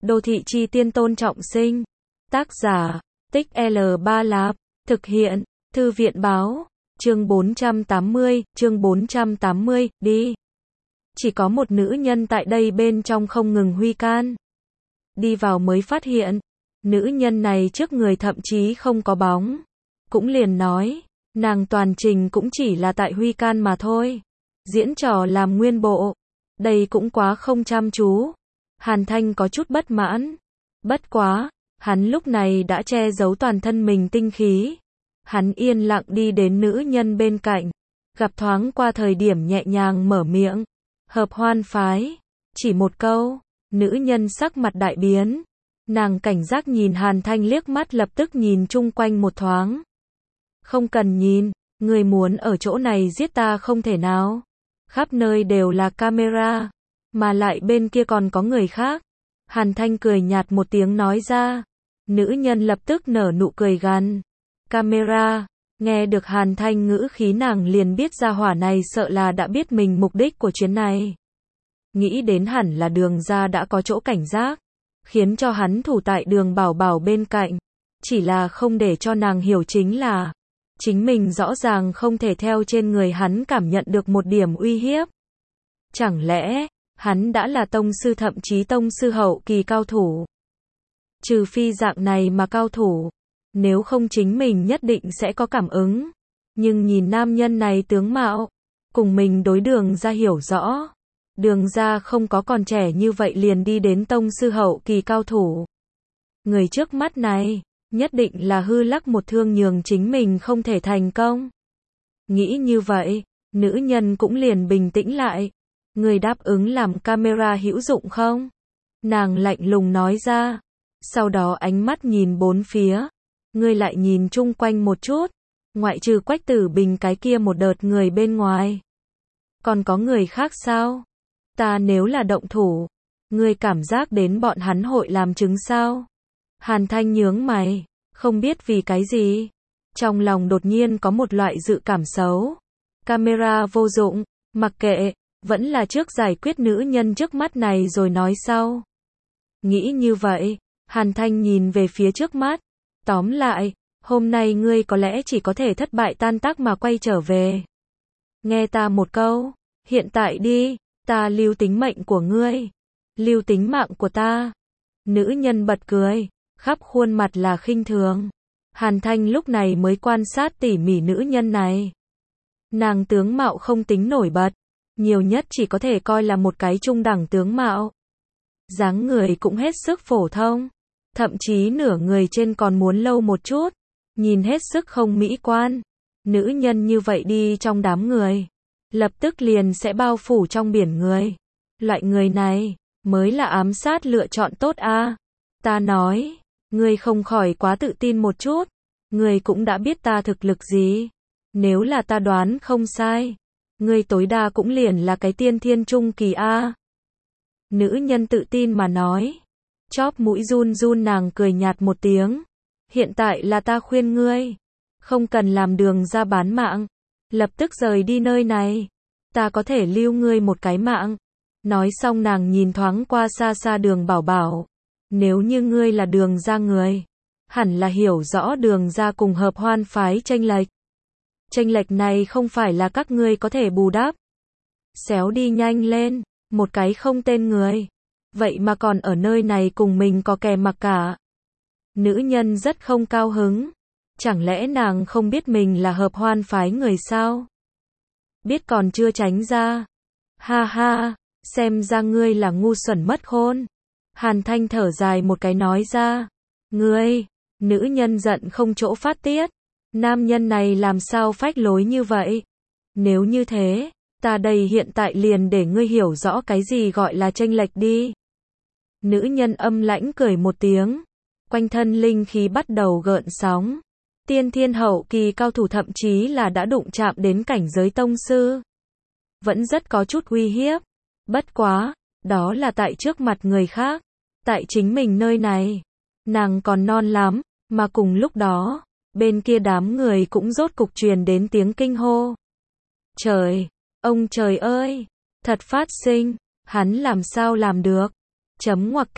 Đô thị chi tiên Tôn Trọng Sinh. Tác giả, Tích L3 Lạp. Thực hiện, Thư viện báo. Chương 480, đi. Chỉ có một nữ nhân tại đây bên trong không ngừng huy can. Đi vào mới phát hiện, nữ nhân này trước người thậm chí không có bóng. Cũng liền nói, nàng toàn trình cũng chỉ là tại huy can mà thôi. Diễn trò làm nguyên bộ. Đây cũng quá không chăm chú. Hàn Thanh có chút bất mãn. Bất quá, hắn lúc này đã che giấu toàn thân mình tinh khí. Hắn yên lặng đi đến nữ nhân bên cạnh. Gặp thoáng qua thời điểm nhẹ nhàng mở miệng. Hợp hoan phái. Chỉ một câu, nữ nhân sắc mặt đại biến. Nàng cảnh giác nhìn Hàn Thanh liếc mắt, lập tức nhìn chung quanh một thoáng. Không cần nhìn, người muốn ở chỗ này giết ta không thể nào. Khắp nơi đều là camera, mà lại bên kia còn có người khác. Hàn Thanh cười nhạt một tiếng nói ra. Nữ nhân lập tức nở nụ cười gằn. Camera. Nghe được Hàn Thanh ngữ khí, nàng liền biết gia hỏa này sợ là đã biết mình mục đích của chuyến này. Nghĩ đến hẳn là Đường gia đã có chỗ cảnh giác, khiến cho hắn thủ tại Đường Bảo Bảo bên cạnh. Chỉ là không để cho nàng hiểu chính là, chính mình rõ ràng không thể theo trên người hắn cảm nhận được một điểm uy hiếp. Chẳng lẽ, hắn đã là tông sư, thậm chí tông sư hậu kỳ cao thủ? Trừ phi dạng này mà cao thủ, nếu không chính mình nhất định sẽ có cảm ứng. Nhưng nhìn nam nhân này tướng mạo, cùng mình đối Đường gia hiểu rõ. Đường gia không có còn trẻ như vậy liền đi đến tông sư hậu kỳ cao thủ. Người trước mắt này, nhất định là hư lắc một thương nhường chính mình không thể thành công. Nghĩ như vậy, nữ nhân cũng liền bình tĩnh lại. Người đáp ứng làm camera hữu dụng không? Nàng lạnh lùng nói ra. Sau đó ánh mắt nhìn bốn phía. Ngươi lại nhìn chung quanh một chút. Ngoại trừ Quách Tử Bình cái kia một đợt người bên ngoài, còn có người khác sao? Ta nếu là động thủ, ngươi cảm giác đến bọn hắn hội làm chứng sao? Hàn Thanh nhướng mày, không biết vì cái gì, trong lòng đột nhiên có một loại dự cảm xấu. Camera vô dụng, mặc kệ, vẫn là trước giải quyết nữ nhân trước mắt này rồi nói sau. Nghĩ như vậy, Hàn Thanh nhìn về phía trước mắt. Tóm lại, hôm nay ngươi có lẽ chỉ có thể thất bại tan tác mà quay trở về. Nghe ta một câu, hiện tại đi, ta lưu tính mệnh của ngươi. Lưu tính mạng của ta. Nữ nhân bật cười, khắp khuôn mặt là khinh thường. Hàn Thanh lúc này mới quan sát tỉ mỉ nữ nhân này. Nàng tướng mạo không tính nổi bật, nhiều nhất chỉ có thể coi là một cái trung đẳng tướng mạo. Dáng người cũng hết sức phổ thông, thậm chí nửa người trên còn muốn lâu một chút, nhìn hết sức không mỹ quan. Nữ nhân như vậy đi trong đám người, lập tức liền sẽ bao phủ trong biển người. Loại người này mới là ám sát lựa chọn tốt a. Ta nói, ngươi không khỏi quá tự tin một chút. Ngươi cũng đã biết ta thực lực gì. Nếu là ta đoán không sai, ngươi tối đa cũng liền là cái tiên thiên trung kỳ a. Nữ nhân tự tin mà nói. Chóp mũi run run, nàng cười nhạt một tiếng. Hiện tại là ta khuyên ngươi, không cần làm Đường gia bán mạng, lập tức rời đi nơi này. Ta có thể lưu ngươi một cái mạng. Nói xong nàng nhìn thoáng qua xa xa Đường Bảo Bảo. Nếu như ngươi là Đường gia người, hẳn là hiểu rõ Đường gia cùng Hợp Hoan phái chênh lệch. Chênh lệch này không phải là các ngươi có thể bù đắp. Xéo đi nhanh lên, một cái không tên người. Vậy mà còn ở nơi này cùng mình có kè mặc cả. Nữ nhân rất không cao hứng. Chẳng lẽ nàng không biết mình là Hợp Hoan phái người sao? Biết còn chưa tránh ra. Ha ha, xem ra ngươi là ngu xuẩn mất khôn. Hàn Thanh thở dài một cái nói ra. Ngươi, nữ nhân giận không chỗ phát tiết. Nam nhân này làm sao phách lối như vậy? Nếu như thế, ta đây hiện tại liền để ngươi hiểu rõ cái gì gọi là chênh lệch đi. Nữ nhân âm lãnh cười một tiếng. Quanh thân linh khí bắt đầu gợn sóng. Tiên thiên hậu kỳ cao thủ, thậm chí là đã đụng chạm đến cảnh giới tông sư. Vẫn rất có chút uy hiếp. Bất quá, đó là tại trước mặt người khác. Tại chính mình nơi này, nàng còn non lắm. Mà cùng lúc đó, bên kia đám người cũng rốt cục truyền đến tiếng kinh hô. Trời, ông trời ơi, thật phát sinh, hắn làm sao làm được? Chấm ngoặc kép,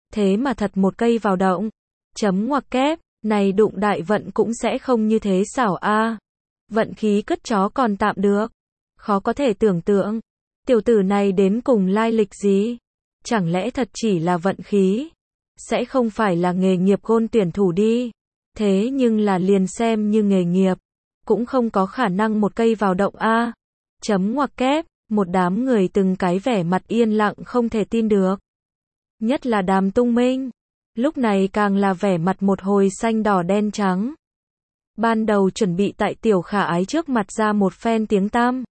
Thế mà thật một cây vào động. Chấm ngoặc kép, này đụng đại vận cũng sẽ không như thế xảo a. Vận khí cất chó còn tạm được. Khó có thể tưởng tượng. Tiểu tử này đến cùng lai lịch gì? Chẳng lẽ thật chỉ là vận khí? Sẽ không phải là nghề nghiệp gôn tuyển thủ đi. Thế nhưng là liền xem như nghề nghiệp. Cũng không có khả năng một cây vào động a. Chấm ngoặc kép, một đám người từng cái vẻ mặt yên lặng không thể tin được. Nhất là Đàm Tung Minh. Lúc này càng là vẻ mặt một hồi xanh đỏ đen trắng. Ban đầu chuẩn bị tại Tiểu Khả Ái trước mặt ra một phen tiếng tăm.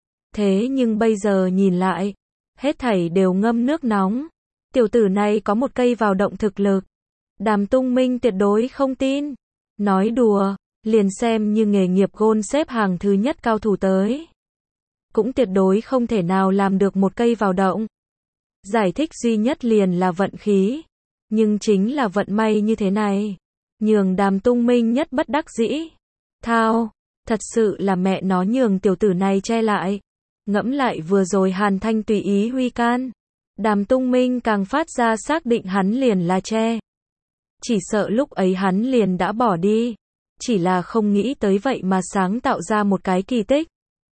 Thế nhưng bây giờ nhìn lại, hết thảy đều ngâm nước nóng. Tiểu tử này có một cây vào động thực lực. Đàm Tung Minh tuyệt đối không tin. Nói đùa, liền xem như nghề nghiệp gôn xếp hàng thứ nhất cao thủ tới. Cũng tuyệt đối không thể nào làm được một cây vào động. Giải thích duy nhất liền là vận khí. Nhưng chính là vận may như thế này. Nhường Đàm Tung Minh nhất bất đắc dĩ. Thao, thật sự là mẹ nó nhường tiểu tử này che lại. Ngẫm lại vừa rồi Hàn Thanh tùy ý huy can. Đàm Tung Minh càng phát ra xác định hắn liền là che. Chỉ sợ lúc ấy hắn liền đã bỏ đi. Chỉ là không nghĩ tới vậy mà sáng tạo ra một cái kỳ tích.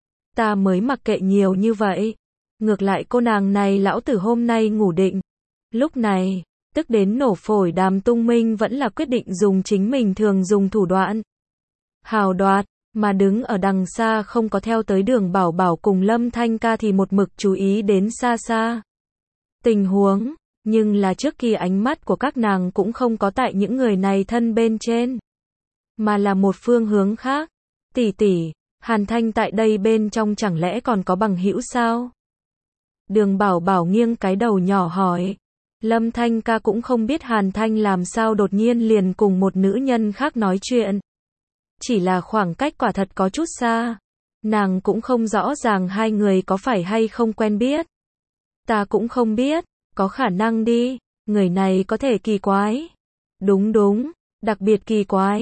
Ta mới mặc kệ nhiều như vậy. Ngược lại cô nàng này lão tử hôm nay ngủ định. Lúc này, tức đến nổ phổi Đàm Tung Minh vẫn là quyết định dùng chính mình thường dùng thủ đoạn. Hào đoạt, mà đứng ở đằng xa không có theo tới Đường Bảo Bảo cùng Lâm Thanh Ca thì một mực chú ý đến xa xa. Tình huống, nhưng là trước kia ánh mắt của các nàng cũng không có tại những người này thân bên trên. Mà là một phương hướng khác. Tỷ tỷ, Hàn Thanh tại đây bên trong chẳng lẽ còn có bằng hữu sao? Đường Bảo Bảo nghiêng cái đầu nhỏ hỏi. Lâm Thanh Ca cũng không biết Hàn Thanh làm sao đột nhiên liền cùng một nữ nhân khác nói chuyện. Chỉ là khoảng cách quả thật có chút xa. Nàng cũng không rõ ràng hai người có phải hay không quen biết. Ta cũng không biết, có khả năng đi, người này có thể kỳ quái. Đúng đúng, đặc biệt kỳ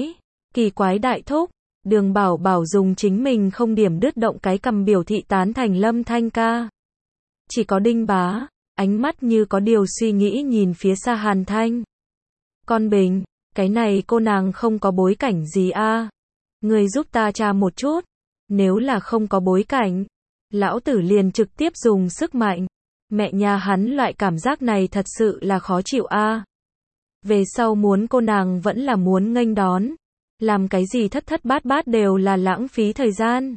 quái đại thúc. Đường Bảo Bảo dùng chính mình không điểm đứt động cái cằm biểu thị tán thành Lâm Thanh Ca. Chỉ có Đinh Bá, ánh mắt như có điều suy nghĩ nhìn phía xa Hàn Thanh. Con Bình, cái này cô nàng không có bối cảnh gì a? Người giúp ta tra một chút. Nếu là không có bối cảnh, lão tử liền trực tiếp dùng sức mạnh. Mẹ nhà hắn loại cảm giác này thật sự là khó chịu a. Về sau muốn cô nàng vẫn là muốn nghênh đón. Làm cái gì thất thất bát bát đều là lãng phí thời gian.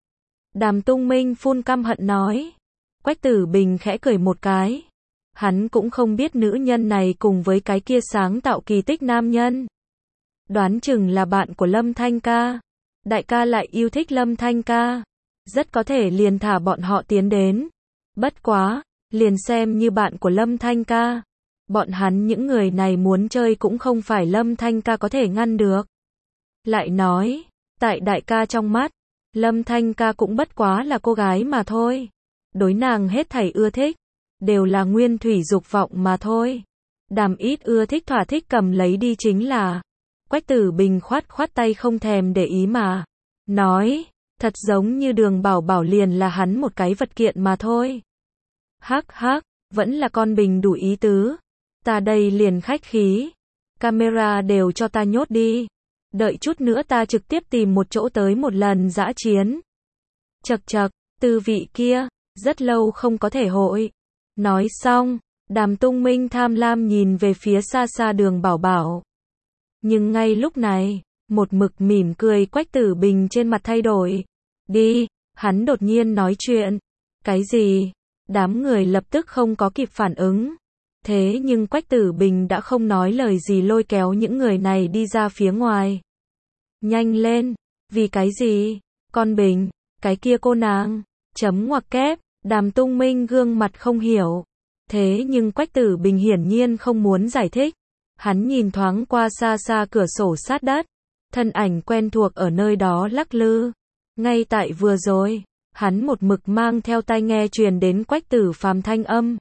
Đàm Tung Minh phun căm hận nói. Quách Tử Bình khẽ cười một cái. Hắn cũng không biết nữ nhân này cùng với cái kia sáng tạo kỳ tích nam nhân. Đoán chừng là bạn của Lâm Thanh Ca. Đại ca lại yêu thích Lâm Thanh Ca. Rất có thể liền thả bọn họ tiến đến. Bất quá, liền xem như bạn của Lâm Thanh Ca. Bọn hắn những người này muốn chơi cũng không phải Lâm Thanh Ca có thể ngăn được. Lại nói, tại đại ca trong mắt, Lâm Thanh Ca cũng bất quá là cô gái mà thôi. Đối nàng hết thảy ưa thích, đều là nguyên thủy dục vọng mà thôi. Đàm ít ưa thích thỏa thích cầm lấy đi chính là. Quách Tử Bình khoát tay không thèm để ý mà. Nói, thật giống như Đường Bảo Bảo liền là hắn một cái vật kiện mà thôi. Hắc hắc, vẫn là con Bình đủ ý tứ. Ta đây liền khách khí. Camera đều cho ta nhốt đi. Đợi chút nữa ta trực tiếp tìm một chỗ tới một lần dã chiến. Chậc chậc, tư vị kia, rất lâu không có thể hội. Nói xong, Đàm Tung Minh tham lam nhìn về phía xa xa Đường Bảo Bảo. Nhưng ngay lúc này, một mực mỉm cười Quách Tử Bình trên mặt thay đổi. Đi, hắn đột nhiên nói chuyện. Cái gì? Đám người lập tức không có kịp phản ứng. Thế nhưng Quách Tử Bình đã không nói lời gì lôi kéo những người này đi ra phía ngoài. Nhanh lên, vì cái gì? Con Bình, cái kia cô nàng. Chấm ngoặc kép, Đàm Tung Minh gương mặt không hiểu. Thế nhưng Quách Tử Bình hiển nhiên không muốn giải thích. Hắn nhìn thoáng qua xa xa cửa sổ sát đất. Thân ảnh quen thuộc ở nơi đó lắc lư. Ngay tại vừa rồi, hắn một mực mang theo tai nghe truyền đến Quách Tử Phàm thanh âm.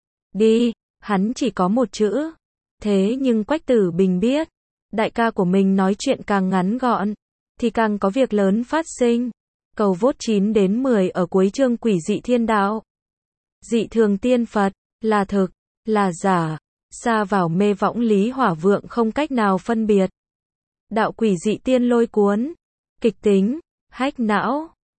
Đi, hắn chỉ có một chữ. Thế nhưng Quách Tử Bình biết, đại ca của mình nói chuyện càng ngắn gọn, thì càng có việc lớn phát sinh. Cầu vote 9 đến 10 ở cuối chương Quỷ dị thiên đạo. Dị thường tiên Phật, là thực, là giả. Sa vào mê võng Lý Hỏa Vượng không cách nào phân biệt. Đạo quỷ dị tiên lôi cuốn. Kịch tính. Hack não.